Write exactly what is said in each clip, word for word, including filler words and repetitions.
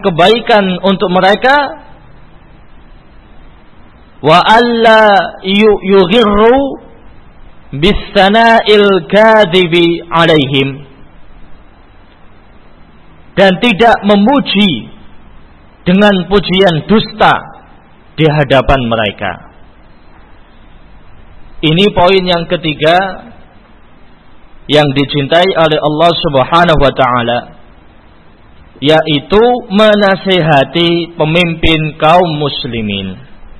kebaikan untuk mereka, wa alla yughirru bisana'il kadhibi alaihim, dan tidak memuji dengan pujian dusta di hadapan mereka. Ini poin yang ketiga yang dicintai oleh Allah Subhanahu wa taala, yaitu menasihati pemimpin kaum muslimin.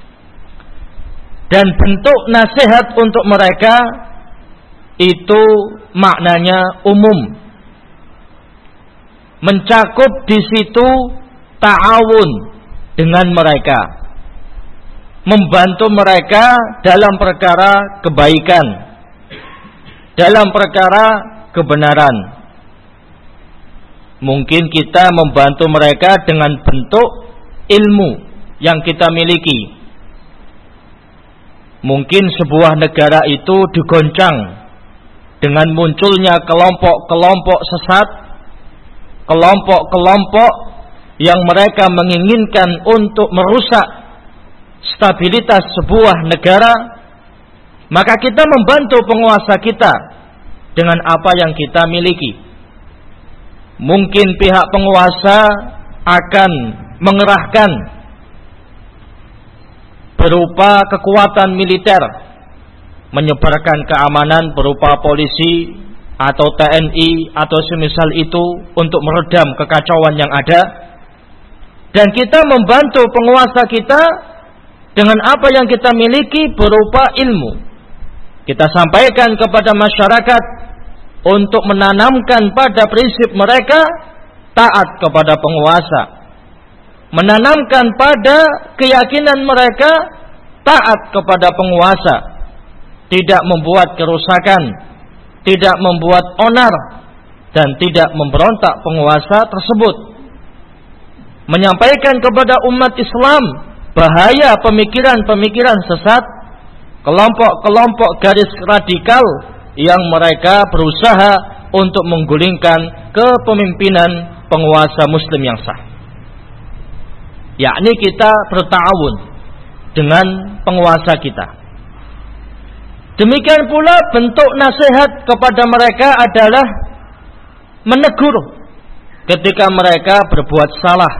Dan bentuk nasihat untuk mereka itu maknanya umum, mencakup di situ ta'awun dengan mereka, membantu mereka dalam perkara kebaikan, dalam perkara kebenaran. Mungkin kita membantu mereka dengan bentuk ilmu yang kita miliki. Mungkin sebuah negara itu digoncang dengan munculnya kelompok-kelompok sesat, kelompok-kelompok yang mereka menginginkan untuk merusak stabilitas sebuah negara, maka kita membantu penguasa kita dengan apa yang kita miliki. Mungkin pihak penguasa akan mengerahkan berupa kekuatan militer, menyebarkan keamanan berupa polisi atau T N I atau semisal itu untuk meredam kekacauan yang ada. Dan kita membantu penguasa kita dengan apa yang kita miliki berupa ilmu. Kita sampaikan kepada masyarakat untuk menanamkan pada prinsip mereka taat kepada penguasa, menanamkan pada keyakinan mereka taat kepada penguasa, tidak membuat kerusakan, tidak membuat onar, dan tidak memberontak penguasa tersebut. Menyampaikan kepada umat Islam bahaya pemikiran-pemikiran sesat, kelompok-kelompok garis radikal yang mereka berusaha untuk menggulingkan kepemimpinan penguasa muslim yang sah. Yakni kita berta'awun dengan penguasa kita. Demikian pula bentuk nasihat kepada mereka adalah menegur ketika mereka berbuat salah.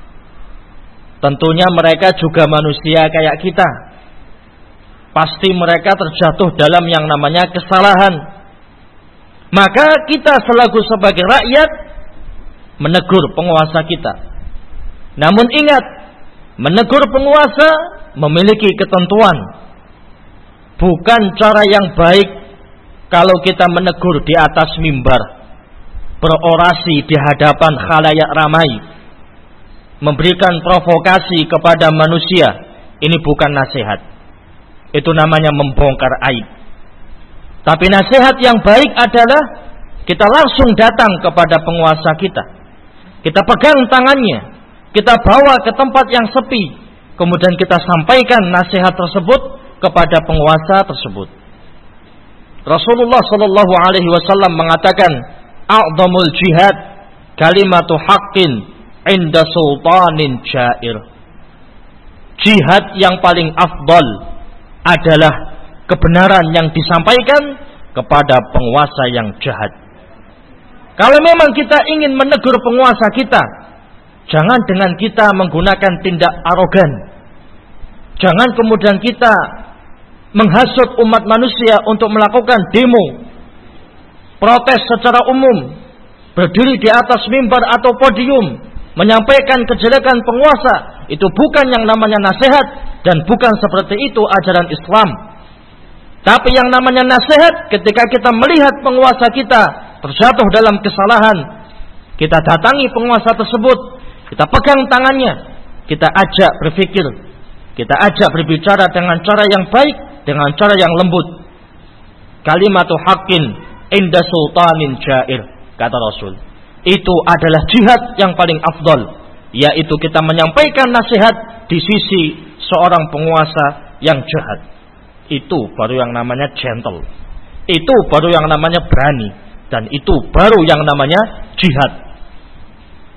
Tentunya mereka juga manusia kayak kita. Pasti mereka terjatuh dalam yang namanya kesalahan. Maka kita selaku sebagai rakyat menegur penguasa kita. Namun ingat, menegur penguasa memiliki ketentuan. Bukan cara yang baik kalau kita menegur di atas mimbar, berorasi di hadapan khalayak ramai, memberikan provokasi kepada manusia. Ini bukan nasihat. Itu namanya membongkar aib. Tapi nasihat yang baik adalah kita langsung datang kepada penguasa kita. Kita pegang tangannya, kita bawa ke tempat yang sepi, kemudian kita sampaikan nasihat tersebut kepada penguasa tersebut. Rasulullah sallallahu alaihi wasallam mengatakan, "A'dhamul jihad kalimatu haqqin 'inda sultanin jair." Jihad yang paling afdal adalah kebenaran yang disampaikan kepada penguasa yang jahat. Kalau memang kita ingin menegur penguasa kita, jangan dengan kita menggunakan tindak arogan. Jangan kemudian kita menghasut umat manusia untuk melakukan demo, protes secara umum, berdiri di atas mimbar atau podium, menyampaikan kejelekan penguasa. Itu bukan yang namanya nasihat, dan bukan seperti itu ajaran Islam. Tapi yang namanya nasihat, ketika kita melihat penguasa kita terjatuh dalam kesalahan, kita datangi penguasa tersebut, kita pegang tangannya, kita ajak berpikir, kita ajak berbicara dengan cara yang baik, dengan cara yang lembut. Kalimatu haqqin inda sultanin jair, kata Rasul. Itu adalah jihad yang paling afdal, yaitu kita menyampaikan nasihat di sisi seorang penguasa yang jahat. Itu baru yang namanya gentle. Itu baru yang namanya berani. Dan itu baru yang namanya jihad.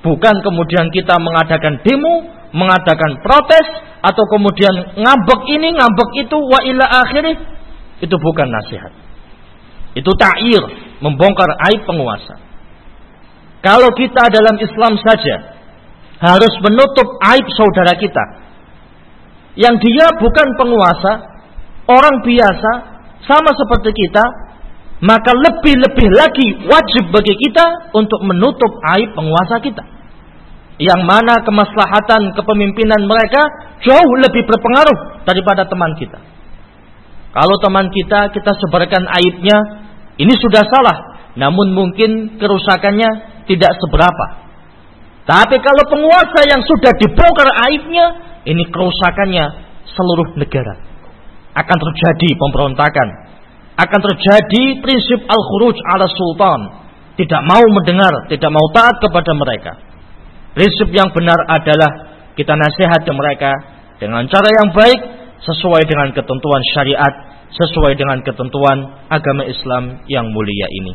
Bukan kemudian kita mengadakan demo, mengadakan protes, atau kemudian ngambek ini, ngambek itu, wa ila akhirih. Itu bukan nasihat. Itu ta'ir, membongkar aib penguasa. Kalau kita dalam Islam saja harus menutup aib saudara kita, yang dia bukan penguasa, orang biasa, sama seperti kita, maka lebih-lebih lagi wajib bagi kita untuk menutup aib penguasa kita, yang mana kemaslahatan kepemimpinan mereka jauh lebih berpengaruh daripada teman kita. Kalau teman kita, kita sebarkan aibnya, ini sudah salah, namun mungkin kerusakannya tidak seberapa. Tapi kalau penguasa yang sudah dibongkar aibnya, ini kerusakannya seluruh negara. Akan terjadi pemberontakan, akan terjadi prinsip al-khuruj ala sultan, tidak mau mendengar, tidak mau taat kepada mereka. Prinsip yang benar adalah kita nasihati mereka dengan cara yang baik, sesuai dengan ketentuan syariat, sesuai dengan ketentuan agama Islam yang mulia ini.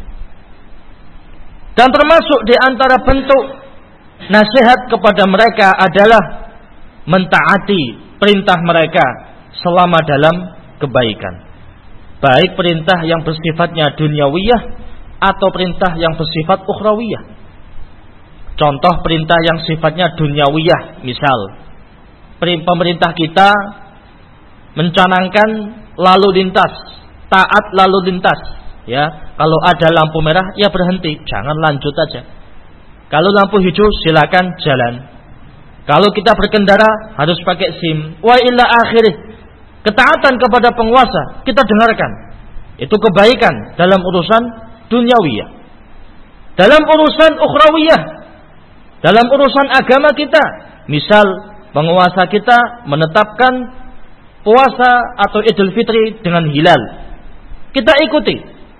Dan termasuk di antara bentuk nasihat kepada mereka adalah mentaati perintah mereka selama dalam kebaikan, baik perintah yang bersifatnya duniawiyah atau perintah yang bersifat ukhrawiyah. Contoh perintah yang sifatnya duniawiyah, misal pemerintah kita mencanangkan lalu lintas, taat lalu lintas, ya. Kalau ada lampu merah, ya berhenti, jangan lanjut aja. Kalau lampu hijau, silakan jalan. Kalau kita berkendara harus pakai SIM. Wa ila akhirih. Ketaatan kepada penguasa kita dengarkan. Itu kebaikan dalam urusan duniawiyah. Dalam urusan ukhrawiyah, dalam urusan agama kita, misal penguasa kita menetapkan puasa atau Idul Fitri dengan hilal, kita ikuti,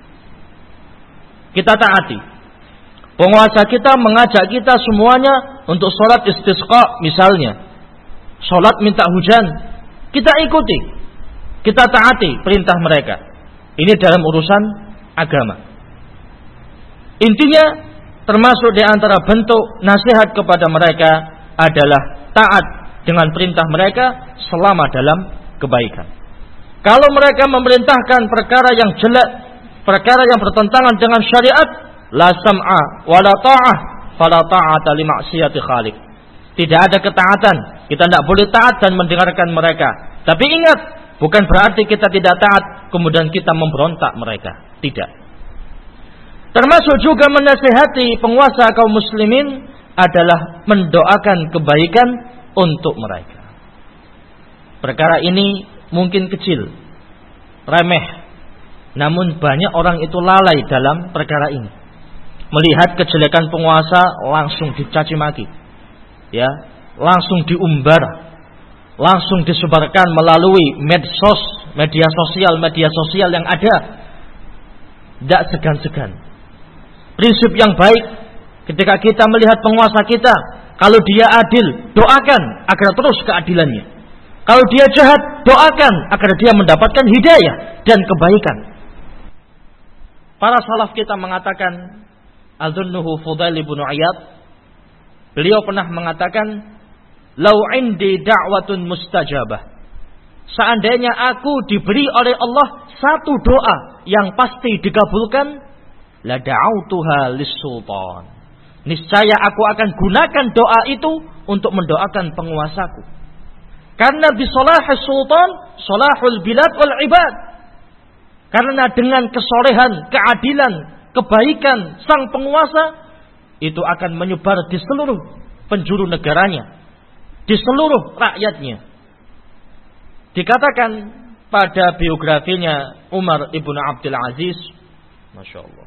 kita taati. Penguasa kita mengajak kita semuanya untuk sholat istisqa misalnya, sholat minta hujan, kita ikuti, kita taati perintah mereka. Ini dalam urusan agama. Intinya termasuk di antara bentuk nasihat kepada mereka adalah taat dengan perintah mereka selama dalam kebaikan. Kalau mereka memerintahkan perkara yang jelek, perkara yang bertentangan dengan syariat, la sam'a wa la ta'ah fala ta'ata li ma'siyati khaliq. Tidak ada ketaatan, kita tidak boleh taat dan mendengarkan mereka. Tapi ingat, bukan berarti kita tidak taat kemudian kita memberontak mereka. Tidak. Termasuk juga menasihati penguasa kaum muslimin adalah mendoakan kebaikan untuk mereka. Perkara ini mungkin kecil, remeh, namun banyak orang itu lalai dalam perkara ini. Melihat kejelekan penguasa langsung dicaci maki, ya, langsung diumbar, langsung disebarkan melalui medsos, media sosial, media sosial yang ada. Tidak segan-segan. Prinsip yang baik ketika kita melihat penguasa kita, kalau dia adil, doakan agar terus keadilannya. Kalau dia jahat, doakan agar dia mendapatkan hidayah dan kebaikan. Para salaf kita mengatakan, Al-Dhunnuhu Fudail ibn Iyad, beliau pernah mengatakan, Lau indi da'watun mustajabah. Seandainya aku diberi oleh Allah satu doa yang pasti dikabulkan, la da'autuha lis-sultan. Niscaya aku akan gunakan doa itu untuk mendoakan penguasaku. Karena bisolahis sultan, solahul bilad wal ibad. Karena dengan kesolehan, keadilan, kebaikan sang penguasa, itu akan menyebar di seluruh penjuru negaranya, di seluruh rakyatnya. Dikatakan pada biografinya Umar ibn Abdul Aziz, Masya Allah,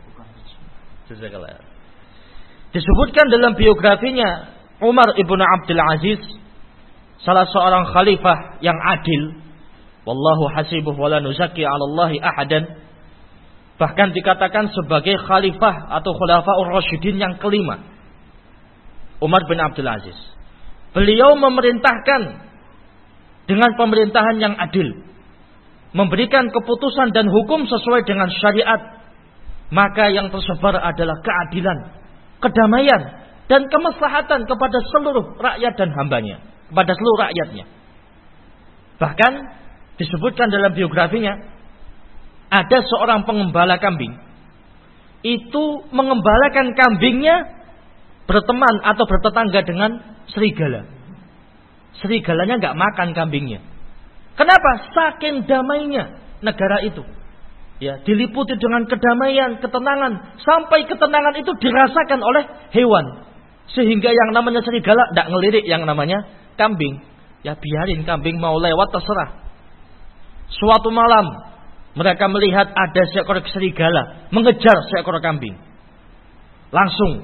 disebutkan dalam biografinya Umar ibn Abdul Aziz, salah seorang khalifah yang adil, wallahu hasibuh wala nuzaki 'ala Allahi ahadan, bahkan dikatakan sebagai khalifah atau khulafaur rasyidin yang kelima, Umar bin Abdul Aziz. Beliau memerintahkan dengan pemerintahan yang adil, memberikan keputusan dan hukum sesuai dengan syariat. Maka yang tersebar adalah keadilan, kedamaian, dan kemaslahatan kepada seluruh rakyat dan hambanya, kepada seluruh rakyatnya. Bahkan disebutkan dalam biografinya, ada seorang pengembala kambing, itu mengembalakan kambingnya berteman atau bertetangga dengan serigala. Serigalanya nggak makan kambingnya. Kenapa? Saking damainya negara itu. Ya, diliputi dengan kedamaian, ketenangan, sampai ketenangan itu dirasakan oleh hewan. Sehingga yang namanya serigala tidak ngelirik yang namanya kambing. Ya biarin kambing mau lewat terserah. Suatu malam mereka melihat ada seekor serigala mengejar seekor kambing. Langsung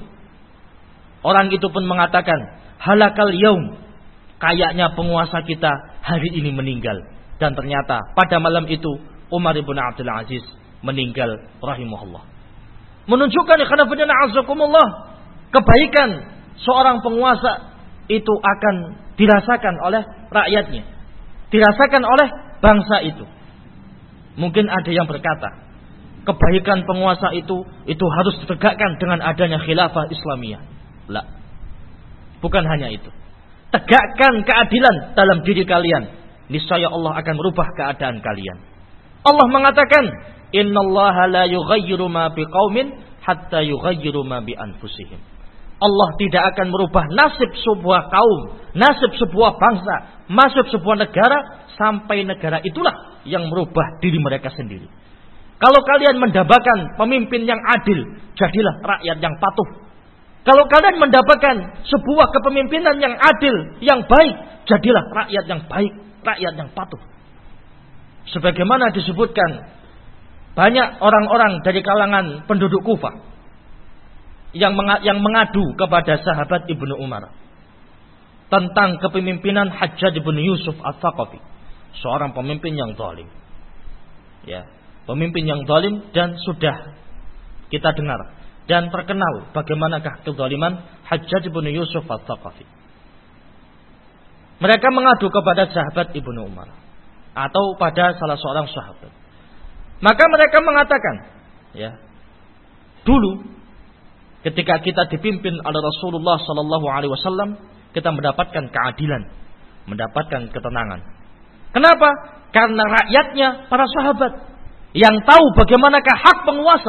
orang itu pun mengatakan, halakal yaum, kayaknya penguasa kita hari ini meninggal. Dan ternyata pada malam itu Umar ibn Abdul Aziz meninggal rahimahullah. Menunjukkan ikhwanafidina azakumullah, kebaikan seorang penguasa itu akan dirasakan oleh rakyatnya, dirasakan oleh bangsa itu. Mungkin ada yang berkata, kebaikan penguasa itu itu harus ditegakkan dengan adanya khilafah Islamiyah. La. Bukan hanya itu. Tegakkan keadilan dalam diri kalian, niscaya Allah akan merubah keadaan kalian. Allah mengatakan, innallaha la yughayyiru ma biqaumin hatta yughayyiru ma bi anfusihim. Allah tidak akan merubah nasib sebuah kaum, nasib sebuah bangsa, nasib sebuah negara sampai negara itulah yang merubah diri mereka sendiri. Kalau kalian mendapatkan pemimpin yang adil, jadilah rakyat yang patuh. Kalau kalian mendapatkan sebuah kepemimpinan yang adil, yang baik, jadilah rakyat yang baik, rakyat yang patuh. Sebagaimana disebutkan, banyak orang-orang dari kalangan penduduk Kufah yang mengadu kepada sahabat Ibnu Umar tentang kepemimpinan Hajjaj bin Yusuf Ats-Tsaqafi, seorang pemimpin yang zalim. Ya, pemimpin yang zalim, dan sudah kita dengar dan terkenal bagaimanakah kezaliman Hajjaj bin Yusuf Ats-Tsaqafi. Mereka mengadu kepada sahabat Ibnu Umar atau pada salah seorang sahabat. Maka mereka mengatakan, ya, dulu ketika kita dipimpin oleh Rasulullah sallallahu alaihi wasallam, kita mendapatkan keadilan, mendapatkan ketenangan. Kenapa? Karena rakyatnya para sahabat yang tahu bagaimanakah hak penguasa.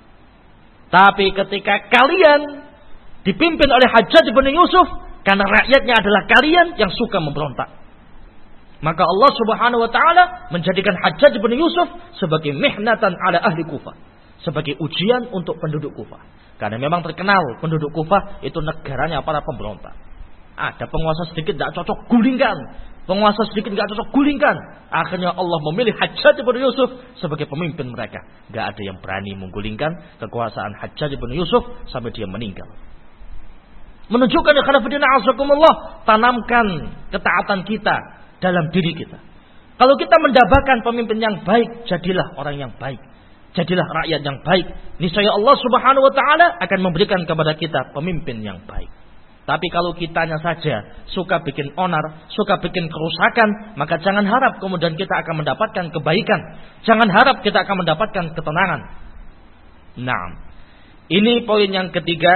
Tapi ketika kalian dipimpin oleh Hajjaj bin Yusuf, karena rakyatnya adalah kalian yang suka memberontak, maka Allah Subhanahu wa taala menjadikan Hajjaj bin Yusuf sebagai mihnatan ala ahli Kufah, sebagai ujian untuk penduduk Kufah. Karena memang terkenal penduduk Kufah itu negaranya para pemberontak. Ada penguasa sedikit tidak cocok, gulingkan. Penguasa sedikit tidak cocok, gulingkan. Akhirnya Allah memilih Hajjaj bin Yusuf sebagai pemimpin mereka. Tidak ada yang berani menggulingkan kekuasaan Hajjaj bin Yusuf sampai dia meninggal. Menunjukkan ya khilafidina azakumullah, tanamkan ketaatan kita dalam diri kita. Kalau kita mendapatkan pemimpin yang baik, jadilah orang yang baik. Jadilah rakyat yang baik. Niscaya Allah Subhanahu wa taala akan memberikan kepada kita pemimpin yang baik. Tapi kalau kitanya saja suka bikin onar, suka bikin kerusakan, maka jangan harap kemudian kita akan mendapatkan kebaikan. Jangan harap kita akan mendapatkan ketenangan. Nah, ini poin yang ketiga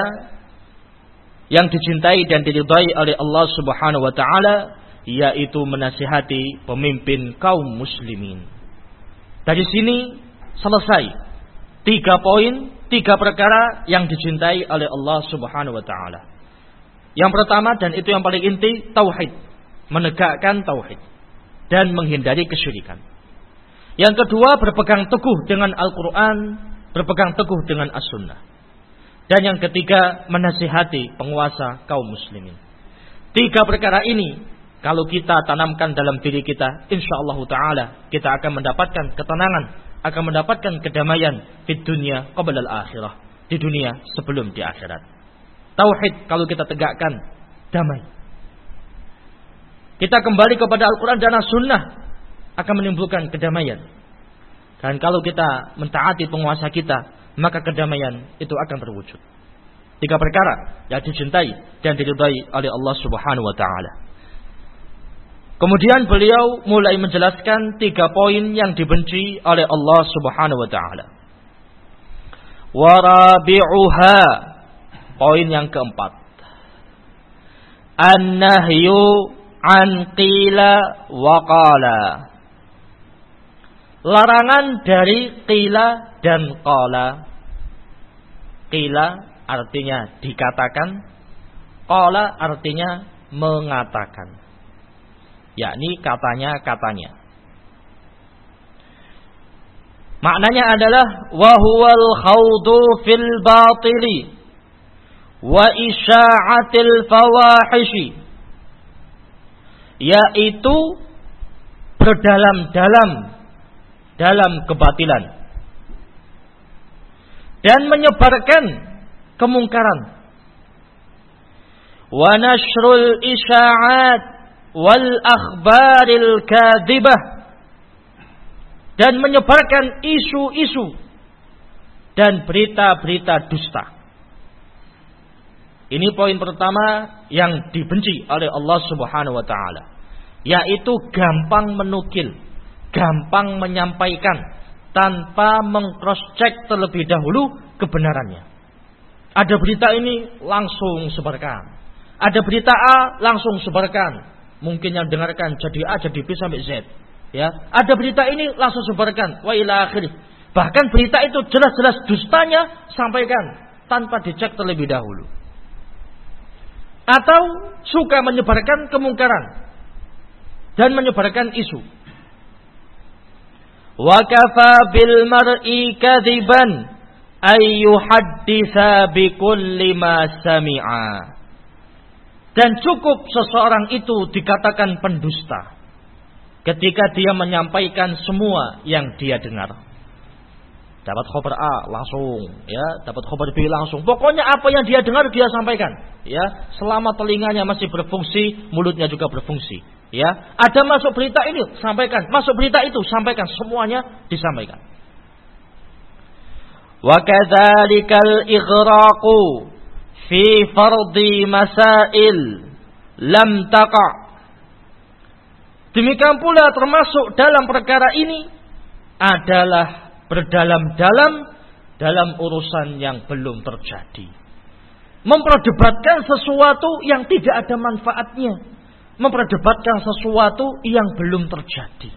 yang dicintai dan diridai oleh Allah Subhanahu wa taala, yaitu menasihati pemimpin kaum muslimin. Dari sini selesai tiga poin, tiga perkara yang dicintai oleh Allah Subhanahu wa taala. Yang pertama, dan itu yang paling inti, tauhid, menegakkan tauhid dan menghindari kesyirikan. Yang kedua, berpegang teguh dengan Al-Qur'an, berpegang teguh dengan As-Sunnah. Dan yang ketiga, menasihati penguasa kaum muslimin. Tiga perkara ini kalau kita tanamkan dalam diri kita, insyaallah taala kita akan mendapatkan ketenangan, akan mendapatkan kedamaian di dunia qabla al-akhirah, di dunia sebelum di akhirat. Tauhid kalau kita tegakkan, damai. Kita kembali kepada Al-Quran dan As-Sunnah, akan menimbulkan kedamaian. Dan kalau kita mentaati penguasa kita, maka kedamaian itu akan terwujud. Tiga perkara yang dicintai dan diridai oleh Allah Subhanahu wa taala. Kemudian beliau mulai menjelaskan tiga poin yang dibenci oleh Allah Subhanahu wa taala. Warabi'uha, poin yang keempat. An-nahyu an qila wa qala. Larangan dari qila dan qala. Qila artinya dikatakan, qala artinya mengatakan. Yakni katanya-katanya. Maknanya adalah wa huwal khawdu fil batili wa isya'atil fawahishi, yaitu berdalam-dalam dalam kebatilan dan menyebarkan kemungkaran, wa nashrul isya'at wal akhbaril kadhibah, dan menyebarkan isu-isu dan berita-berita dusta. Ini poin pertama yang dibenci oleh Allah Subhanahu wa taala, yaitu gampang menukil, gampang menyampaikan tanpa meng-cross-check terlebih dahulu kebenarannya. Ada berita ini langsung sebarkan. Ada berita A langsung sebarkan. Mungkin yang dengarkan jadi A, jadi B sampai Z. Ya, ada berita ini langsung sebarkan, wa ila akhirih. Bahkan berita itu jelas-jelas dustanya sampaikan tanpa dicek terlebih dahulu. Atau suka menyebarkan kemungkaran dan menyebarkan isu. Wa kafa bil mar'i kadziban ay yuhadditsa bi kulli ma sami'a. Dan cukup seseorang itu dikatakan pendusta ketika dia menyampaikan semua yang dia dengar. Dapat khabar A langsung, ya, dapat khabar B langsung. Pokoknya apa yang dia dengar dia sampaikan, ya. Selama telinganya masih berfungsi, mulutnya juga berfungsi, ya. Ada masuk berita ini, sampaikan. Masuk berita itu, sampaikan. Semuanya disampaikan. Wa kadzalikal ighraqu fi fardhi masail lam taqa'. Demikian pula termasuk dalam perkara ini adalah berdalam-dalam dalam urusan yang belum terjadi. Memperdebatkan sesuatu yang tidak ada manfaatnya. Memperdebatkan sesuatu yang belum terjadi.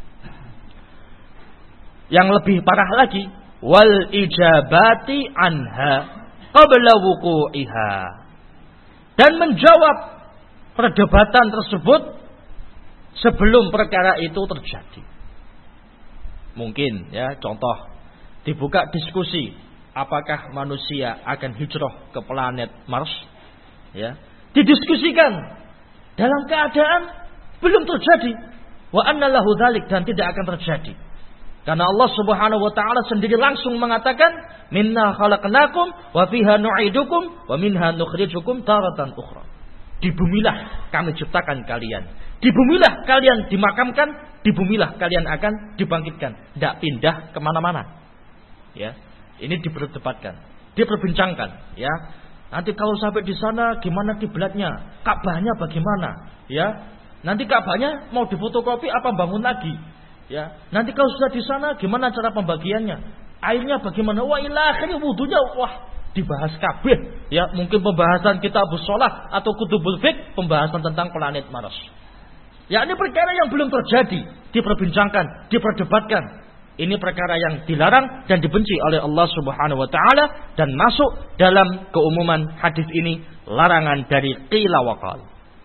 Yang lebih parah lagi, wal ijabati anha qabla wuqu'iha. Dan menjawab perdebatan tersebut sebelum perkara itu terjadi. Mungkin, ya, contoh, dibuka diskusi apakah manusia akan hijrah ke planet Mars, ya. Didiskusikan dalam keadaan belum terjadi. Wa anna lahu dzalik, dan tidak akan terjadi. Karena Allah Subhanahu wa taala sendiri langsung mengatakan, minna khalaqnakum wa fiha nu'idukum wa minha nukhrijukum taratan ukhra. Di bumilah kami ciptakan kalian. Di bumilah kalian dimakamkan. Di bumilah kalian akan dibangkitkan. Tidak pindah kemana-mana. Ya, ini diperdebatkan, diperbincangkan. Ya, nanti kalau sampai di sana gimana kiblatnya? Ka'bahnya bagaimana? Ya, nanti Ka'bahnya mau difotokopi apa bangun lagi? Ya, nanti kalau sudah di sana gimana cara pembagiannya? Airnya bagaimana? Wah, ila akhirnya wudunya, wah, dibahas kabeh. Ya, mungkin pembahasan kitabus shalah atau kutubul fiqh, pembahasan tentang planet Mars. Ya, ini perkara yang belum terjadi, diperbincangkan, diperdebatkan. Ini perkara yang dilarang dan dibenci oleh Allah Subhanahu wa taala dan masuk dalam keumuman hadis ini, larangan dari qila wa qal.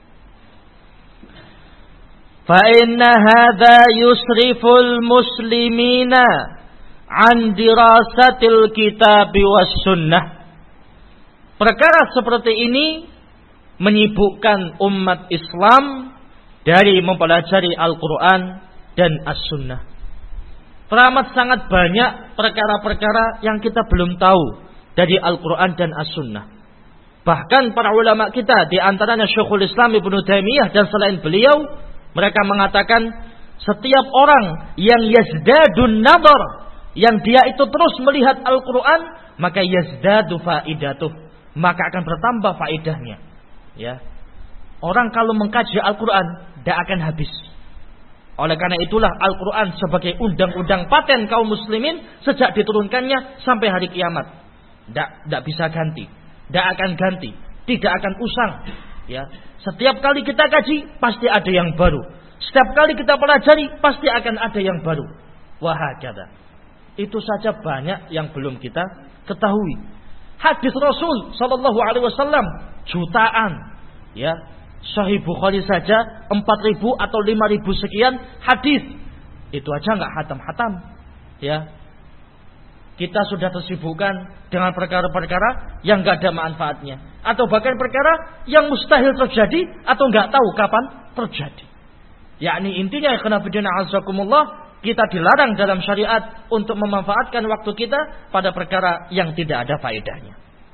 Fa inna hadza yusriful muslimina an dirasatil kitab was sunnah. Perkara seperti ini menyibukkan umat Islam dari mempelajari Al-Quran dan As-Sunnah. Teramat sangat banyak perkara-perkara yang kita belum tahu dari Al-Quran dan As-Sunnah. Bahkan para ulama kita, di antaranya Syekhul Islam Ibnu Taimiyah dan selain beliau, mereka mengatakan setiap orang yang yazdadun nazar, yang dia itu terus melihat Al-Quran, maka yazdadu faidatuh, maka akan bertambah faidahnya. Ya. Orang kalau mengkaji Al-Quran tidak akan habis. Oleh karena itulah Al-Quran sebagai undang-undang paten kaum muslimin sejak diturunkannya sampai hari kiamat. Tidak bisa ganti, tidak akan ganti, tidak akan usang. Ya, setiap kali kita kaji pasti ada yang baru. Setiap kali kita pelajari pasti akan ada yang baru. Wahakadha. Itu saja banyak yang belum kita ketahui. Hadis Rasul sallallahu alaihi wasallam jutaan. Ya, Sahih Bukhari saja empat ribu atau lima ribu sekian hadis. Itu aja enggak hatam-hatam. Ya. Kita sudah tersibukkan dengan perkara-perkara yang enggak ada manfaatnya, atau bahkan perkara yang mustahil terjadi atau enggak tahu kapan terjadi. Yakni intinya ya khonafidina azakumullah, kita dilarang dalam syariat untuk memanfaatkan waktu kita pada perkara yang tidak ada faedahnya.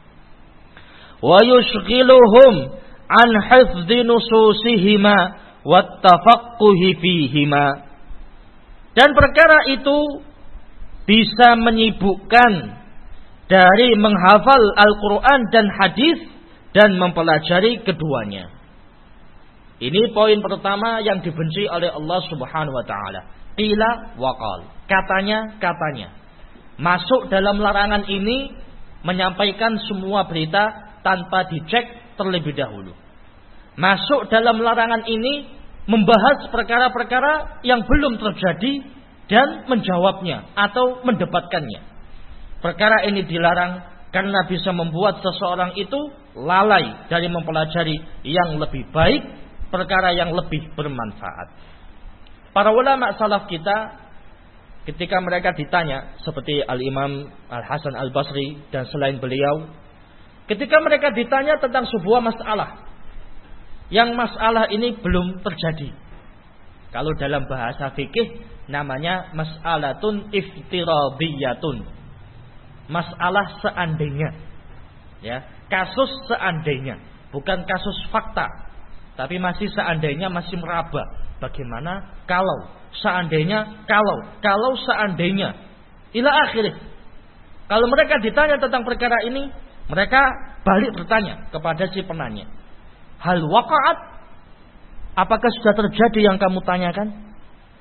Wa yushghiluhum an hifdzi nususihima wat tafaqquhi fihima. Dan perkara itu bisa menyibukkan dari menghafal Al-Quran dan hadis dan mempelajari keduanya. Ini poin pertama yang dibenci oleh Allah Subhanahu wa taala. Qila wa qal. Katanya, katanya. Masuk dalam larangan ini menyampaikan semua berita tanpa dicek terlebih dahulu. Masuk dalam larangan ini membahas perkara-perkara yang belum terjadi dan menjawabnya atau mendebatkannya. Perkara ini dilarang karena bisa membuat seseorang itu lalai dari mempelajari yang lebih baik, perkara yang lebih bermanfaat. Para ulama salaf kita ketika mereka ditanya, seperti Al-Imam Al-Hasan Al-Basri dan selain beliau, ketika mereka ditanya tentang sebuah masalah yang masalah ini belum terjadi. Kalau dalam bahasa fikih namanya mas'alatun iftiradiyatun. Masalah seandainya. Ya, kasus seandainya, bukan kasus fakta. Tapi masih seandainya, masih meraba. Bagaimana kalau, seandainya, kalau, kalau seandainya. Ila akhirih. Kalau mereka ditanya tentang perkara ini, mereka balik bertanya kepada si penanya. Hal waqa'at? Apakah sudah terjadi yang kamu tanyakan?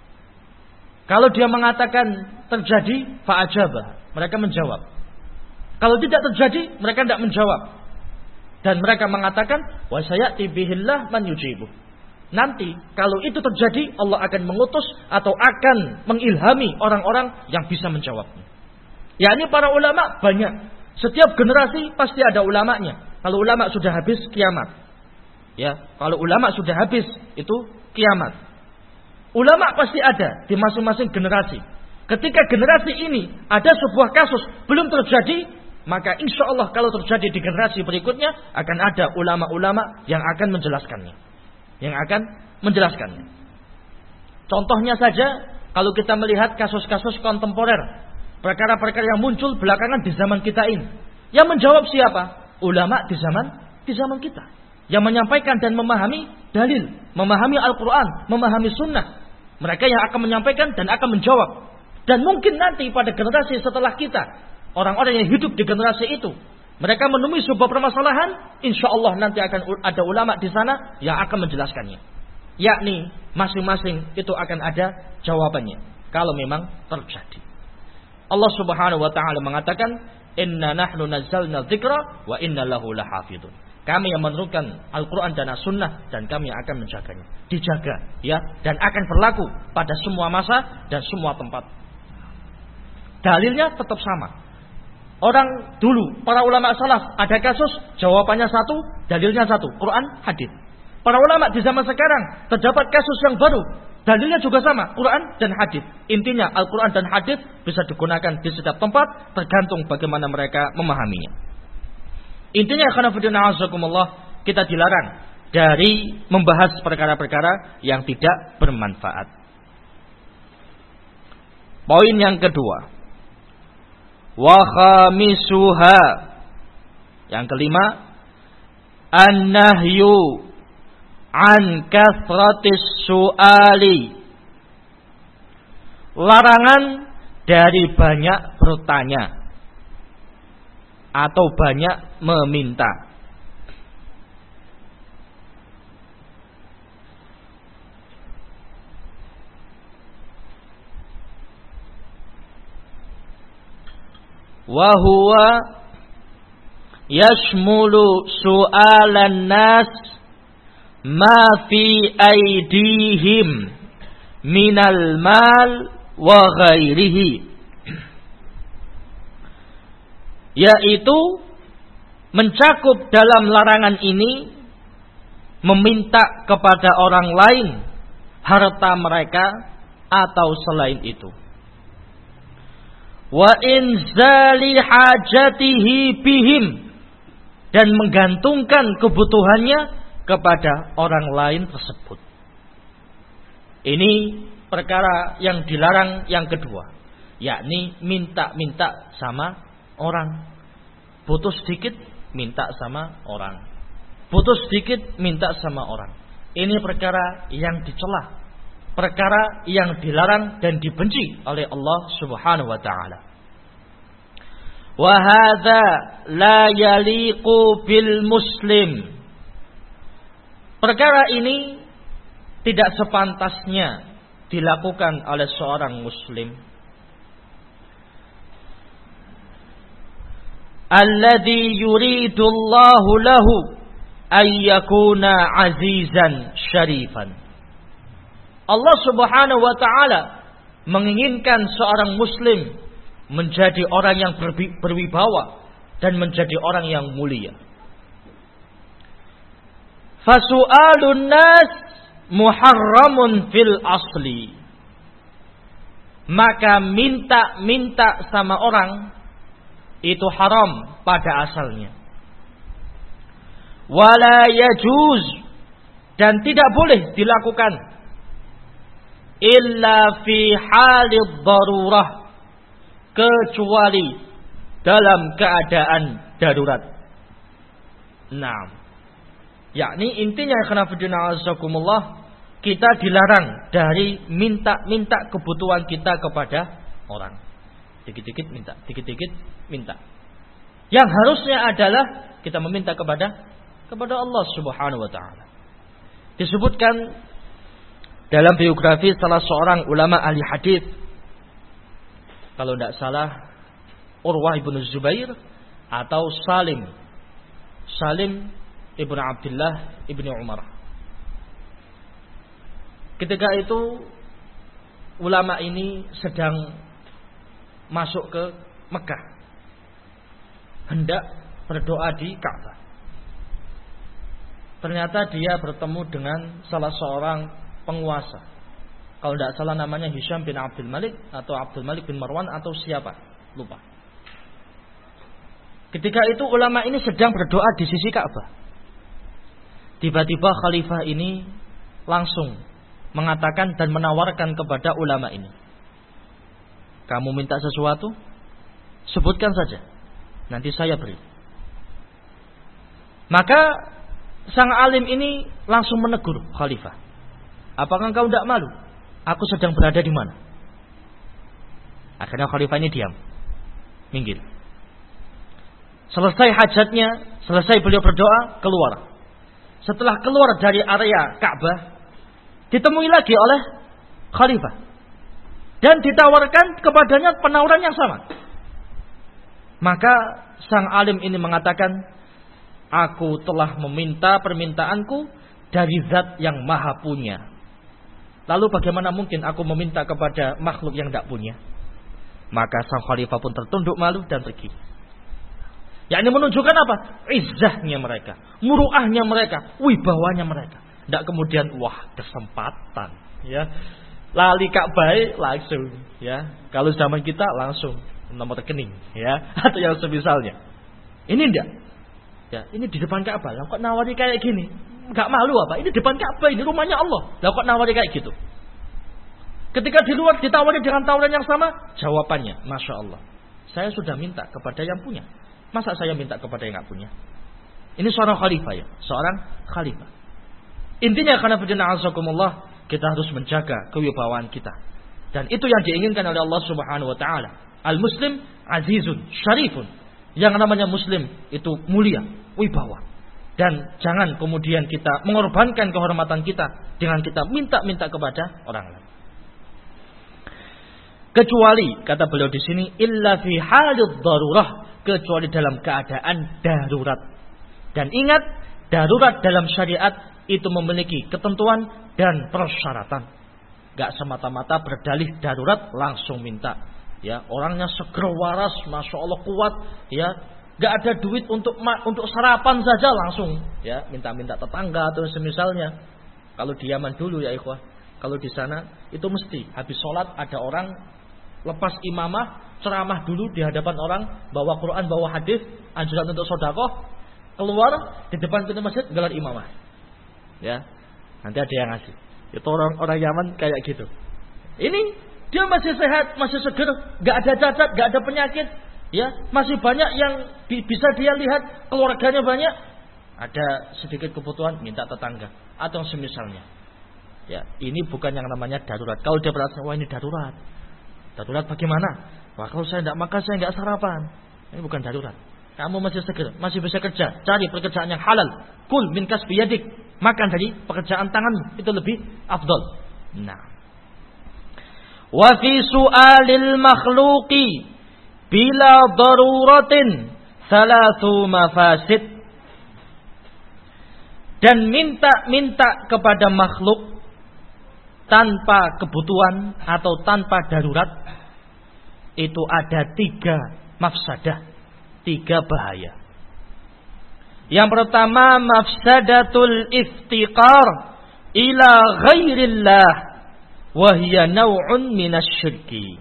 Kalau dia mengatakan terjadi, fa'ajabah, mereka menjawab. Kalau tidak terjadi, mereka tidak menjawab. Dan mereka mengatakan, wa sayati bihillah man yujibuh. Nanti kalau itu terjadi, Allah akan mengutus atau akan mengilhami orang-orang yang bisa menjawabnya. Ya, ini para ulama banyak. Setiap generasi pasti ada ulamanya. Kalau ulama sudah habis, kiamat. Ya, kalau ulama sudah habis, itu kiamat. Ulama pasti ada di masing-masing generasi. Ketika generasi ini ada sebuah kasus belum terjadi, maka insya Allah kalau terjadi di generasi berikutnya akan ada ulama-ulama yang akan menjelaskannya, yang akan menjelaskannya. Contohnya saja, kalau kita melihat kasus-kasus kontemporer, perkara-perkara yang muncul belakangan di zaman kita ini, yang menjawab siapa? Ulama di zaman di zaman kita. Yang menyampaikan dan memahami dalil, memahami Al-Quran, memahami sunnah. Mereka yang akan menyampaikan dan akan menjawab. Dan mungkin nanti pada generasi setelah kita, orang-orang yang hidup di generasi itu, mereka menemui sebuah permasalahan, insya Allah nanti akan ada ulama di sana yang akan menjelaskannya. Yakni masing-masing itu akan ada jawabannya kalau memang terjadi. Allah Subhanahu wa taala mengatakan, "Inna nahnu nazzalna dzikra wa inna lahu lahafidun." Kami yang menurunkan Al-Quran dan As-Sunnah, dan kami yang akan menjaganya. Dijaga, ya, dan akan berlaku pada semua masa dan semua tempat. Dalilnya tetap sama. Orang dulu, para ulama salaf, ada kasus, jawabannya satu, dalilnya satu, Quran, hadis. Para ulama di zaman sekarang terdapat kasus yang baru, dalilnya juga sama, Quran dan hadis. Intinya Al-Quran dan hadis bisa digunakan di setiap tempat, tergantung bagaimana mereka memahaminya. Intinya khonafidina azakumullah, kita dilarang dari membahas perkara-perkara yang tidak bermanfaat. Poin yang kedua, wa khamisuha, yang kelima, an-nahyu an kathratis su'ali, larangan dari banyak bertanya atau banyak meminta. Wa huwa yashmulu su'alan nas ma fi aidihim minal mal wa ghairihi, yaitu mencakup dalam larangan ini meminta kepada orang lain harta mereka atau selain itu. Wa inzali hajatihi bihim, dan menggantungkan kebutuhannya kepada orang lain tersebut. Ini perkara yang dilarang yang kedua, yakni minta-minta sama orang. Butuh sedikit minta sama orang, butuh sedikit minta sama orang. Ini perkara yang dicela, perkara yang dilarang dan dibenci oleh Allah Subhanahu wa taala. Wa hadza la yaliqu bil muslim. Perkara ini tidak sepantasnya dilakukan oleh seorang muslim. Alladzi yuridullahu lahu ayyakuna azizan syarifan. Allah Subhanahu wa taala menginginkan seorang muslim menjadi orang yang berwibawa dan menjadi orang yang mulia. Fasu'alun nas muharramun fil asli. Maka minta-minta sama orang itu haram pada asalnya. Wala yajuz, dan tidak boleh dilakukan illa fi halid darurah, kecuali dalam keadaan darurat. Nah, yakni intinya khonafidina azakumullah, kita dilarang dari minta-minta kebutuhan kita kepada orang. Dikit-dikit minta, dikit-dikit minta. Yang harusnya adalah kita meminta kepada kepada Allah Subhanahu wa taala. Disebutkan dalam biografi salah seorang ulama ahli hadis, kalau tidak salah Urwah ibnu Zubair atau Salim Salim ibnu Abdullah ibnu Umar. Ketika itu ulama ini sedang masuk ke Mekah, hendak berdoa di Ka'bah. Ternyata dia bertemu dengan salah seorang penguasa. Kalau tidak salah namanya Hisham bin Abdul Malik atau Abdul Malik bin Marwan atau siapa, lupa. Ketika itu ulama ini sedang berdoa di sisi Ka'bah. Tiba-tiba khalifah ini langsung mengatakan dan menawarkan kepada ulama ini, kamu minta sesuatu, sebutkan saja, nanti saya beri. Maka sang alim ini langsung menegur khalifah, apakah engkau tidak malu? Aku sedang berada di mana? Akhirnya khalifah ini diam, minggir. Selesai hajatnya, selesai beliau berdoa, keluar. Setelah keluar dari area Ka'bah, ditemui lagi oleh khalifah dan ditawarkan kepadanya penawaran yang sama. Maka sang alim ini mengatakan, aku telah meminta permintaanku dari zat yang maha punya. Lalu bagaimana mungkin aku meminta kepada makhluk yang tidak punya? Maka sang khalifah pun tertunduk malu dan pergi. Yakni menunjukkan apa? Izzahnya mereka, muruahnya mereka, wibawanya mereka. Tidak kemudian wah kesempatan, ya lali Ka'bah langsung, ya kalau zaman kita langsung nomor rekening, ya atau yang semisalnya. Ini enggak, ya ini di depan Ka'bah, lah kok nawari kayak gini? Enggak malu apa? Ini depan Ka'bah, ini rumahnya Allah, lah kok nawari kayak gitu? Ketika di luar ditawari dengan tawaran yang sama, jawabannya, masya Allah, saya sudah minta kepada yang punya. Masa saya minta kepada yang nggak punya? Ini seorang khalifah ya, seorang khalifah. Intinya karena fidina azakumullah, kita harus menjaga kewibawaan kita. Dan itu yang diinginkan oleh Allah Subhanahu wa taala. Al-muslim azizun syarifun. Yang namanya muslim itu mulia, wibawa. Dan jangan kemudian kita mengorbankan kehormatan kita dengan kita minta-minta kepada orang lain. Kecuali kata beliau di sini illa fi halid darurah, kecuali dalam keadaan darurat. Dan ingat, darurat dalam syariat itu memiliki ketentuan dan persyaratan. Gak semata-mata berdalih darurat langsung minta. Ya, orangnya seger waras, masya Allah kuat. Ya, gak ada duit untuk untuk sarapan saja langsung. Ya, minta-minta tetangga atau semisalnya. Kalau di Yaman dulu ya ikhwah, kalau di sana itu mesti habis sholat ada orang lepas imamah, ceramah dulu di hadapan orang, bawa Quran, bawa hadis, anjuran untuk sedekah, keluar di depan pintu masjid gelar imamah. Ya, nanti ada yang ngasih. Itu orang-orang Yaman kayak gitu. Ini dia masih sehat, masih seger, gak ada cacat, gak ada penyakit. Ya, masih banyak yang bi- bisa dia lihat, keluarganya banyak. Ada sedikit kebutuhan, minta tetangga atau semisalnya. Ya, ini bukan yang namanya darurat. Kalau dia berasa wah ini darurat. Darurat bagaimana? Wah, kalau saya tidak makan, saya nggak sarapan. Ini bukan darurat. Kamu masih seger, masih bisa kerja, cari pekerjaan yang halal. Kul min kasbi yadik, makan dari pekerjaan tanganmu, itu lebih afdal. Nah, wa fi su'alil makhluqi bila daruratin thalathu mafasid. Dan minta-minta kepada makhluk tanpa kebutuhan atau tanpa darurat itu ada tiga mafsadah, tiga bahaya. Yang pertama mafsadatul iftiqar ila ghairillah wa hiya naw'un minasyirki.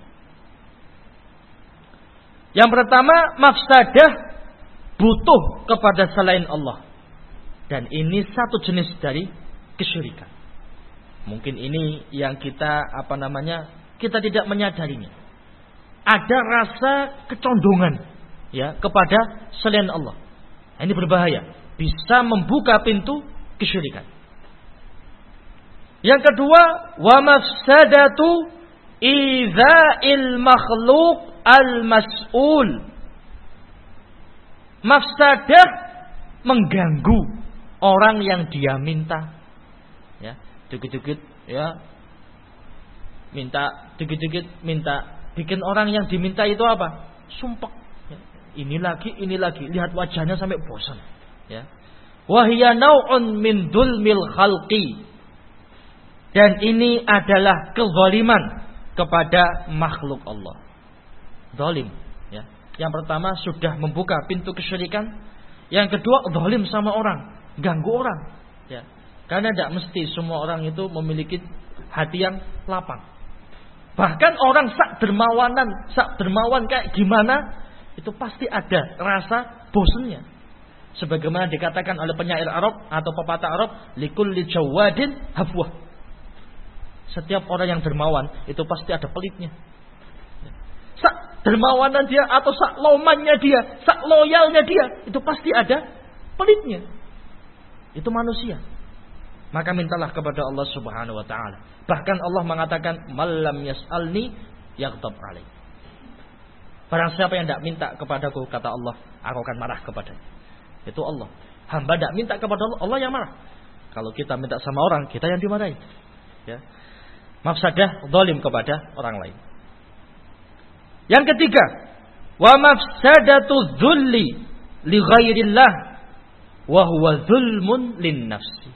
Yang pertama mafsadah butuh kepada selain Allah. Dan ini satu jenis dari kesyirikan. Mungkin ini yang kita apa namanya kita tidak menyadarinya. Ada rasa kecondongan ya kepada selain Allah. Ini berbahaya, bisa membuka pintu kesyirikan. Yang kedua, wa mafsadatu idza'il makhluq al-mas'ul. Mafsadah mengganggu orang yang dia minta. Ya, dikit-dikit ya. Minta dikit-dikit minta, bikin orang yang diminta itu apa? Sumpek. Ya. Ini lagi, ini lagi, lihat wajahnya sampai bosan. Ya. Wa hiya naw'un min dzulmil khalqi. Dan ini adalah kezaliman kepada makhluk Allah. Zalim, ya. Yang pertama sudah membuka pintu kesyirikan, yang kedua zalim sama orang, ganggu orang, ya. Karena tidak mesti semua orang itu memiliki hati yang lapang. Bahkan orang sak dermawanan, sak dermawan kayak gimana, itu pasti ada rasa bosannya. Sebagaimana dikatakan oleh penyair Arab atau pepatah Arab, likulli jawadin hafwah. Setiap orang yang dermawan itu pasti ada pelitnya. Sak dermawanan dia atau sak lomannya dia, sak loyalnya dia, itu pasti ada pelitnya. Itu manusia. Maka mintalah kepada Allah Subhanahu wa taala. Bahkan Allah mengatakan, "Malam yas'alni yaghdab alaih." Barang siapa yang tidak minta kepadaku, kata Allah, aku akan marah kepadanya. Itu Allah. Hamba tidak minta kepada Allah, Allah yang marah. Kalau kita minta sama orang, kita yang dimarahi. Ya. Mafsadah zalim kepada orang lain. Yang ketiga, wa mafsadatu dzulli li ghairillah wa huwa zulmun lin nafsi.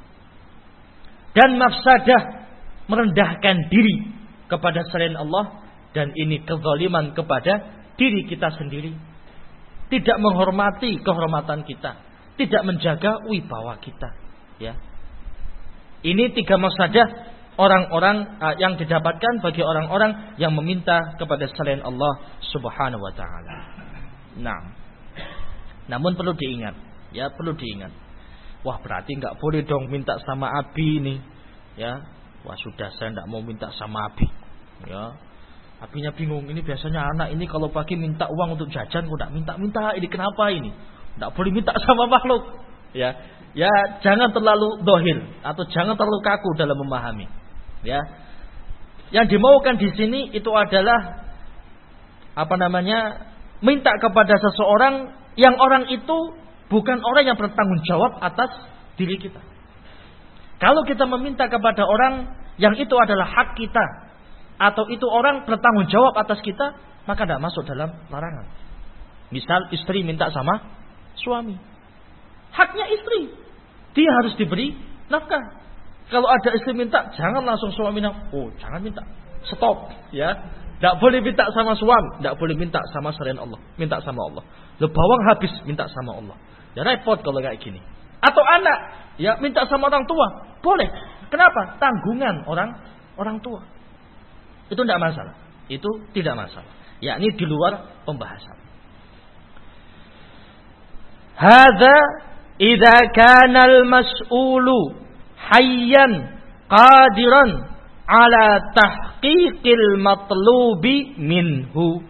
Dan mafsadah merendahkan diri kepada selain Allah, dan ini kezaliman kepada diri kita sendiri. Tidak menghormati kehormatan kita, tidak menjaga wibawa kita, ya. Ini tiga mafsadah orang-orang uh, yang didapatkan bagi orang-orang yang meminta kepada selain Allah Subhanahu wa taala. Nah, namun perlu diingat, ya, perlu diingat. Wah, berarti enggak boleh dong minta sama Abi ini, ya. Wah, sudah, saya enggak mau minta sama Abi. Ya. Abinya bingung, ini biasanya anak ini kalau pagi minta uang untuk jajan kok enggak minta-minta, ini kenapa ini? Enggak boleh minta sama makhluk. Ya. Ya, jangan terlalu dohir atau jangan terlalu kaku dalam memahami. Ya, yang dimaukan di sini itu adalah apa namanya, minta kepada seseorang yang orang itu bukan orang yang bertanggung jawab atas diri kita. Kalau kita meminta kepada orang yang itu adalah hak kita, atau itu orang bertanggung jawab atas kita, maka tidak masuk dalam larangan. Misal istri minta sama suami, haknya istri, dia harus diberi nafkah. Kalau ada istri minta, jangan langsung suami minta. Oh, jangan minta. Stop, ya. Tidak boleh minta sama suami, tidak boleh minta sama selain Allah, minta sama Allah. Lo bawang habis, minta sama Allah. Ya repot kalau kayak gini. Atau anak, ya minta sama orang tua, boleh. Kenapa? Tanggungan orang orang tua. Itu tidak masalah. Itu tidak masalah. Ya, ini di luar pembahasan. Hadza idza kana al-mas'ulu hayyan qadiran ala tahqiqil matlubi minhu.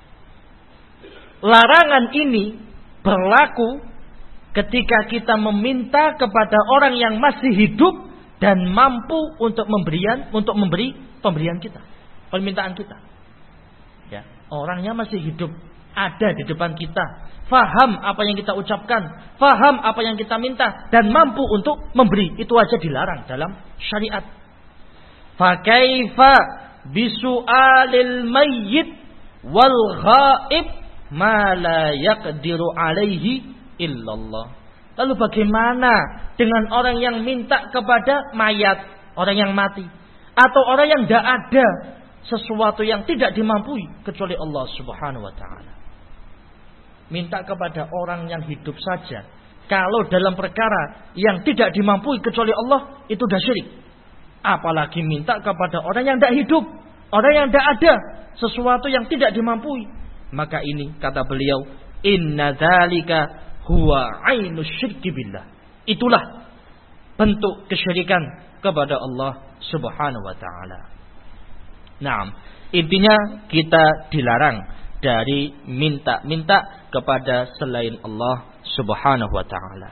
Larangan ini berlaku ketika kita meminta kepada orang yang masih hidup dan mampu untuk memberian untuk memberi pemberian kita, permintaan kita. Ya, orangnya masih hidup, ada di depan kita, faham apa yang kita ucapkan, faham apa yang kita minta dan mampu untuk memberi. Itu aja dilarang dalam syariat. Fakaifa bisu'alil mayyit wal ghaib ma la yaqdiru alaihi illallah. Lalu bagaimana dengan orang yang minta kepada mayat, orang yang mati, atau orang yang tidak ada, sesuatu yang tidak dimampui kecuali Allah Subhanahu wa taala. Minta kepada orang yang hidup saja, kalau dalam perkara yang tidak dimampui kecuali Allah, itu dah syirik. Apalagi minta kepada orang yang tidak hidup, orang yang tidak ada, sesuatu yang tidak dimampui. Maka ini kata beliau, inna dzalika huwa ainus syirki billah. Itulah bentuk kesyirikan kepada Allah Subhanahu wa taala. Naam, intinya kita dilarang dari minta-minta kepada selain Allah Subhanahu wa taala.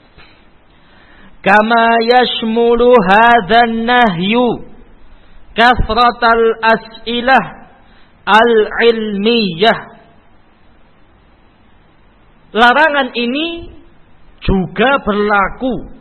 Kama yashmulu hadzan nahyu kasratal as'ilah al-ilmiyah. Larangan ini juga berlaku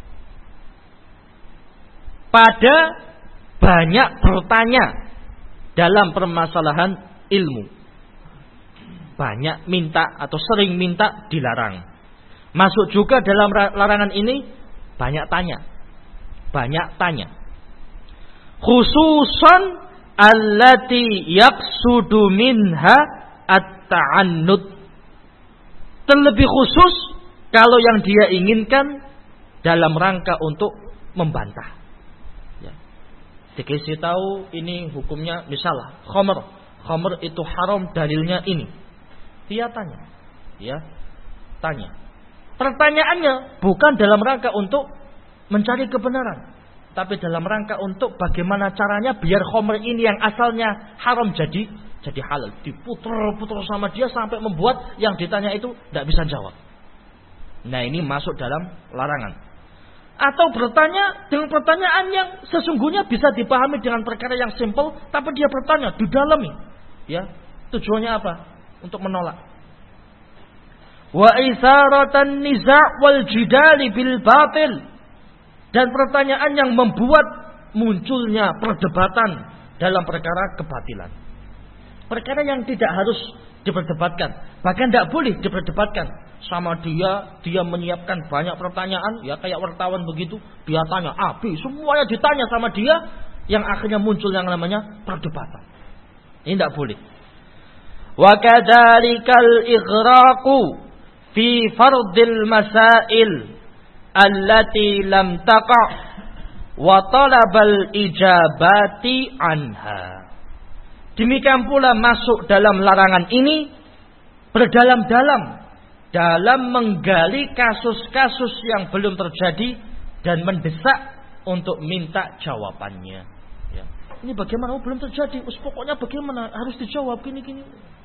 pada banyak bertanya dalam permasalahan ilmu. Banyak minta atau sering minta dilarang. Masuk juga dalam larangan ini banyak tanya. Banyak tanya. Khususan allati yaqsudu minha at-ta'annud. Terlebih khusus kalau yang dia inginkan dalam rangka untuk membantah. Ya. Dikasih tahu ini hukumnya, misalnya khamr, khamr itu haram, dalilnya ini. Dia tanya, ya, tanya. Pertanyaannya bukan dalam rangka untuk mencari kebenaran, tapi dalam rangka untuk bagaimana caranya biar khamr ini yang asalnya haram jadi jadi halal. Diputer-puter sama dia sampai membuat yang ditanya itu tidak bisa jawab. Nah, ini masuk dalam larangan. Atau bertanya dengan pertanyaan yang sesungguhnya bisa dipahami dengan perkara yang simpel, tapi dia bertanya didalami. Ya, tujuannya apa? Untuk menolak. Wa isaratan niza' wal jidali bil batil. Dan pertanyaan yang membuat munculnya perdebatan dalam perkara kebatilan. Perkara yang tidak harus diperdebatkan, bahkan tidak boleh diperdebatkan. Sama dia, dia menyiapkan banyak pertanyaan, ya kayak wartawan begitu, dia tanya A, B, semuanya ditanya sama dia, yang akhirnya muncul yang namanya perdebatan. Ini tidak boleh. Wa kadzalikal ighraqu fi fardil masail allati lam taqa' wa talabal ijabati anha. Demikian pula masuk dalam larangan ini berdalam-dalam dalam menggali kasus-kasus yang belum terjadi dan mendesak untuk minta jawabannya. Ya. Ini bagaimana? Oh, belum terjadi. Us, pokoknya bagaimana? Harus dijawab gini-gini.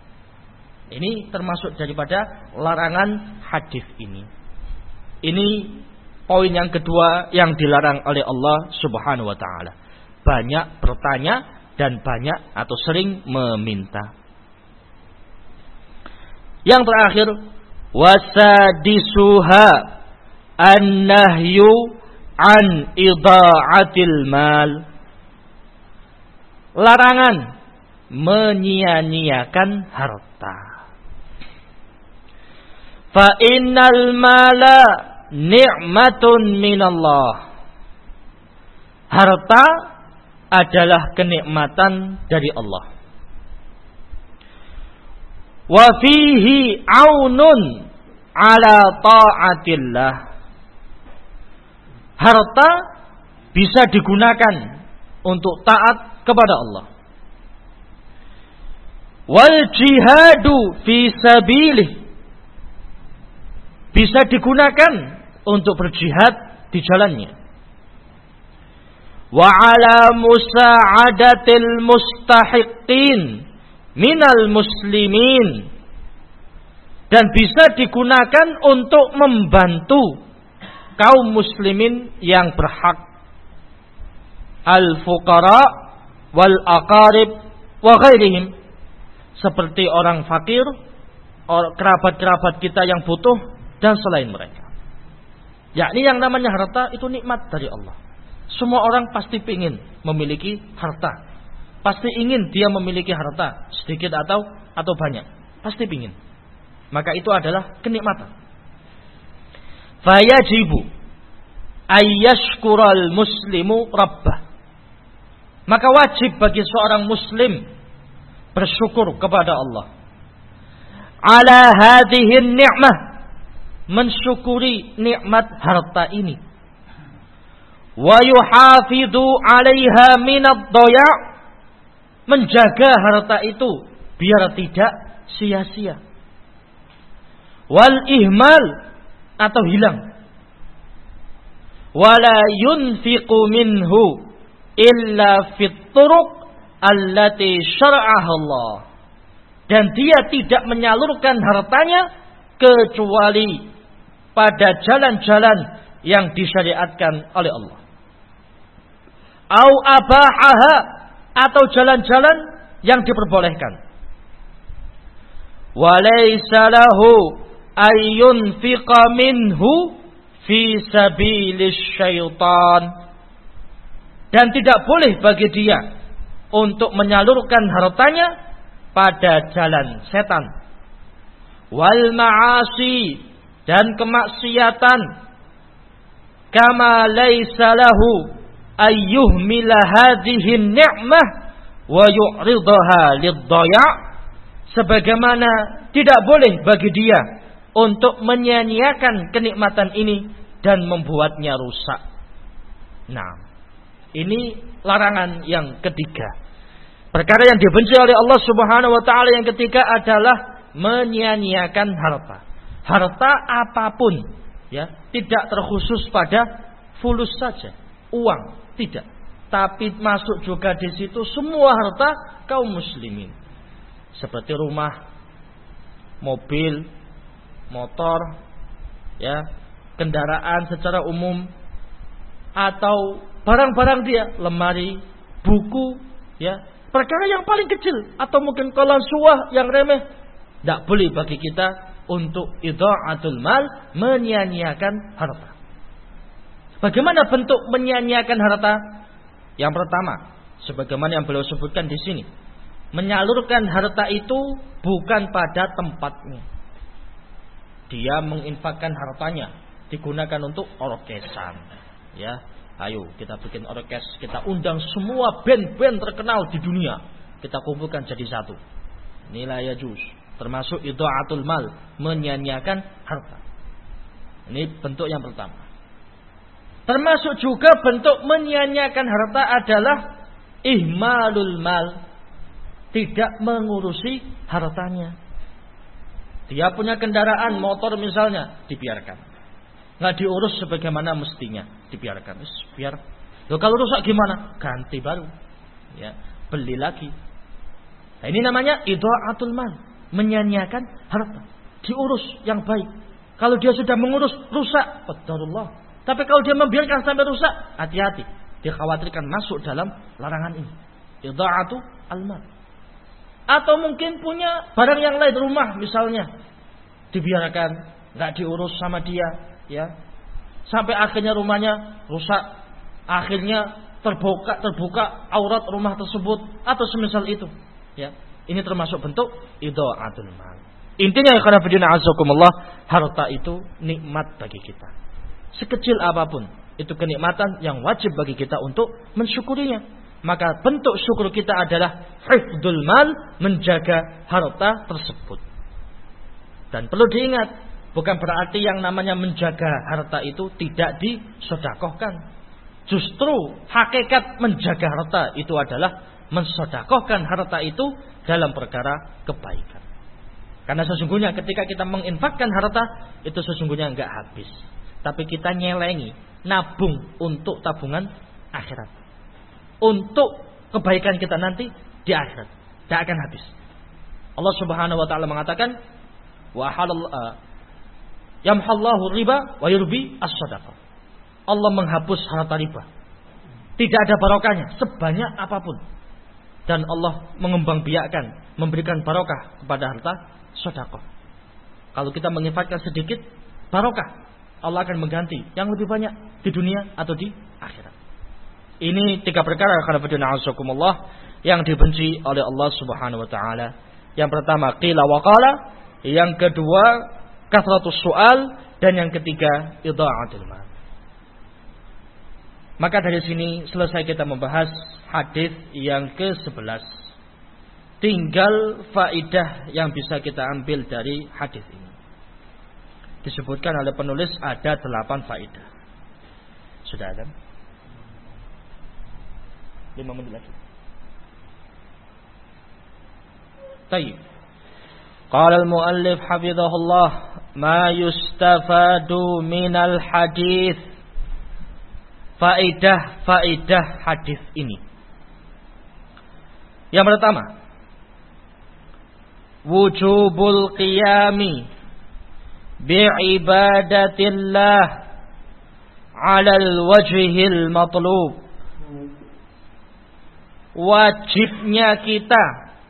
Ini termasuk daripada larangan hadis ini. Ini poin yang kedua yang dilarang oleh Allah Subhanahu wa taala. Banyak bertanya dan banyak atau sering meminta. Yang terakhir, wasadisuha an-nahyu an idha'atil mal. Larangan menyia-nyiakan harta. Fa innal mala ni'matun minallah. harta adalah kenikmatan dari Allah. Wa fihi aunun ala ta'atillah. Harta bisa digunakan untuk taat kepada Allah. Wal jihadu fi sabilih, bisa digunakan untuk berjihad di jalannya. Wa ala musa'adatil mustahiqin minal muslimin, dan bisa digunakan untuk membantu kaum muslimin yang berhak, al-fuqara wal aqarib wa ghairihim, seperti orang fakir, kerabat-kerabat kita yang butuh dan selain mereka. Yakni yang namanya harta itu nikmat dari Allah. Semua orang pasti ingin memiliki harta. Pasti ingin dia memiliki harta, sedikit atau atau banyak. Pasti ingin. Maka itu adalah kenikmatan. Fayajibu ayyashkural muslimu rabbah. Maka wajib bagi seorang muslim bersyukur kepada Allah. Ala hadhihi ni'mah, mensyukuri nikmat harta ini. Wa yuhafidhu 'alaiha minad dhaya', menjaga harta itu biar tidak sia-sia. Wal ihmal, atau hilang. Wala yunfiqu minhu illa fit turuq allati syara'aha Allah, dan dia tidak menyalurkan hartanya kecuali pada jalan-jalan yang disyariatkan oleh Allah. Au abahaha, atau jalan-jalan yang diperbolehkan. Walaysa lahu ayyunfiqa minhu fi sabilis syaitan, dan tidak boleh bagi dia untuk menyalurkan hartanya pada jalan setan. Wal ma'asi, dan kemaksiatan. Kama laysa lahu ayyuhmila hadhihi ni'mah wa yu'ridaha lid-dhaya', sebagaimana tidak boleh bagi dia untuk menyia-nyiakan kenikmatan ini dan membuatnya rusak. Nah, ini larangan yang ketiga. Perkara yang dibenci oleh Allah Subhanahu wa taala yang ketiga adalah menyia-nyiakan harta. Harta apapun, ya, tidak terkhusus pada fulus saja, uang, tidak. Tapi masuk juga di situ semua harta kaum muslimin. Seperti rumah, mobil, motor, ya, kendaraan secara umum, atau barang-barang dia, lemari, buku, ya, perkara yang paling kecil, atau mungkin kolam suah yang remeh, tidak boleh bagi kita untuk idha'atul mal, menyia-nyiakan harta. Bagaimana bentuk menyia-nyiakan harta? Yang pertama, sebagaimana yang beliau sebutkan di sini, menyalurkan harta itu bukan pada tempatnya. Dia menginfakkan hartanya, digunakan untuk orkesan, ya. Ayo kita bikin orkes, kita undang semua band-band terkenal di dunia, kita kumpulkan jadi satu. Nilai juz, termasuk idha'atul mal, menyia-nyiakan harta. Ini bentuk yang pertama. Termasuk juga bentuk menyia-nyiakan harta adalah ihmalul mal, tidak mengurusi hartanya. Dia punya kendaraan motor misalnya, dibiarkan, nggak diurus sebagaimana mestinya, dibiarkan. Biar, loh, kalau rusak gimana? Ganti baru, ya, beli lagi. Nah, ini namanya idha'atul mal, menyia-nyiakan harta, diurus yang baik. Kalau dia sudah mengurus rusak, qadarullah. Tapi kalau dia membiarkan sampai rusak, hati-hati, dikhawatirkan masuk dalam larangan ini, idha'atu al-mal. Atau mungkin punya barang yang lain, rumah misalnya, dibiarkan, nggak diurus sama dia, ya, sampai akhirnya rumahnya rusak, akhirnya terbuka terbuka aurat rumah tersebut atau semisal itu, ya. Ini termasuk bentuk idha'atul mal. Intinya ya khana fillah azakumullah, harta itu nikmat bagi kita. Sekecil apapun Itu kenikmatan yang wajib bagi kita untuk mensyukurinya. Maka bentuk syukur kita adalah hifdzul mal, menjaga harta tersebut. Dan perlu diingat, bukan berarti yang namanya menjaga harta itu tidak disedekahkan. Justru hakikat menjaga harta itu adalah mensedekahkan harta itu dalam perkara kebaikan. Karena sesungguhnya ketika kita menginfakkan harta itu sesungguhnya enggak habis, tapi kita nyelengi, nabung untuk tabungan akhirat, untuk kebaikan kita nanti di akhirat, tidak akan habis. Allah Subhanahu wa taala mengatakan, wa halal uh, yamhallahu riba wa yurbi as-shadaqah. Allah menghapus harta riba, tidak ada barokahnya sebanyak apapun, dan Allah mengembangbiakkan, memberikan barokah kepada harta sedekah. Kalau kita menginfakkan sedikit, barokah, Allah akan mengganti yang lebih banyak di dunia atau di akhirat. Ini tiga perkara yang dibenci oleh Allah Subhanahu wa taala. Yang pertama qila wa qala, yang kedua kathratus su'al, dan yang ketiga idha'atul mal. Maka dari sini selesai kita membahas hadis yang ke sebelas. Tinggal faidah yang bisa kita ambil dari hadis ini. Disebutkan oleh penulis ada delapan faidah. Sudah ada? Lima menit lagi. Tayyib. Qala al-muallif hafizahullah, ma yustafadu minal hadis. Faidah-faidah hadis ini. Yang pertama, wujubul qiyami bi'ibadatillah 'alal wajhil matlub. Wajibnya kita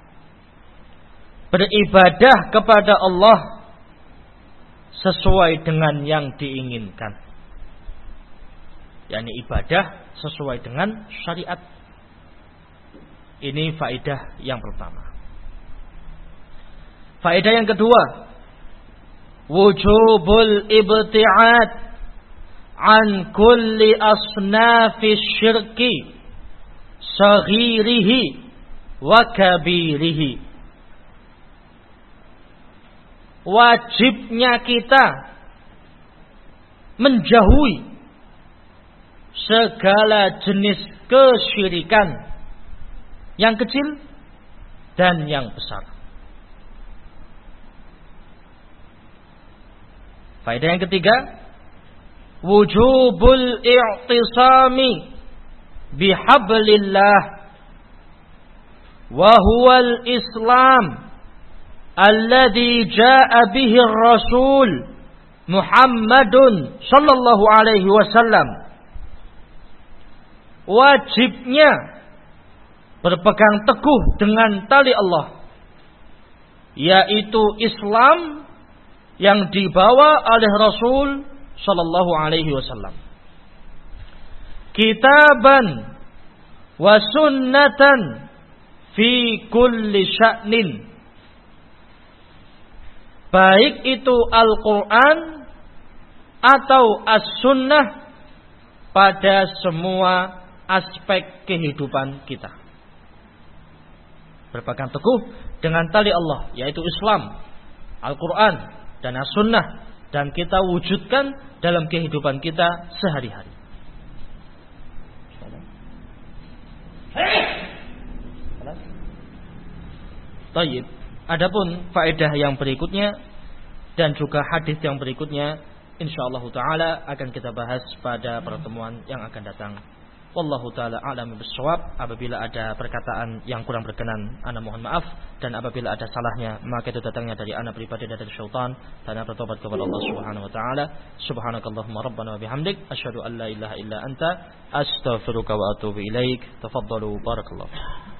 beribadah kepada Allah sesuai dengan yang diinginkan. yakni ibadah sesuai dengan syariat. Ini faedah yang pertama. Faedah yang kedua, wujubul ibti'ad an kulli asnafis syirki saghirihi wa kabirihi. Wajibnya kita menjauhi segala jenis kesyirikan, yang kecil dan yang besar. Faedah yang ketiga, wujubul i'tisami bihablillah wa huwal islam alladhi jaa bihi ar-rasul Muhammadun sallallahu alaihi wasallam. Wajibnya berpegang teguh dengan tali Allah, yaitu Islam yang dibawa oleh Rasul sallallahu alaihi wasallam. Kitaban wa sunnatan fi kulli sya'nin. Baik itu Al-Quran atau As-Sunnah pada semua aspek kehidupan kita. Berpegang teguh dengan tali Allah, yaitu Islam, Al-Quran dan As-Sunnah, dan kita wujudkan dalam kehidupan kita sehari-hari. Tayyib. Adapun faedah yang berikutnya dan juga hadis yang berikutnya, insyaallah taala akan kita bahas pada pertemuan yang akan datang. Wallahu taala a'lam bissawab. Apabila ada perkataan yang kurang berkenan, ana mohon maaf, dan apabila ada salahnya maka itu datangnya dari ana pribadi dan dari syaitan, dan ana bertobat kepada Allah Subhanahu wa taala. Subhanakallahumma rabbana wa bihamdik asyhadu an la ilaha illa anta astaghfiruka wa atubu ilaik. Tafaddalu barakallahu.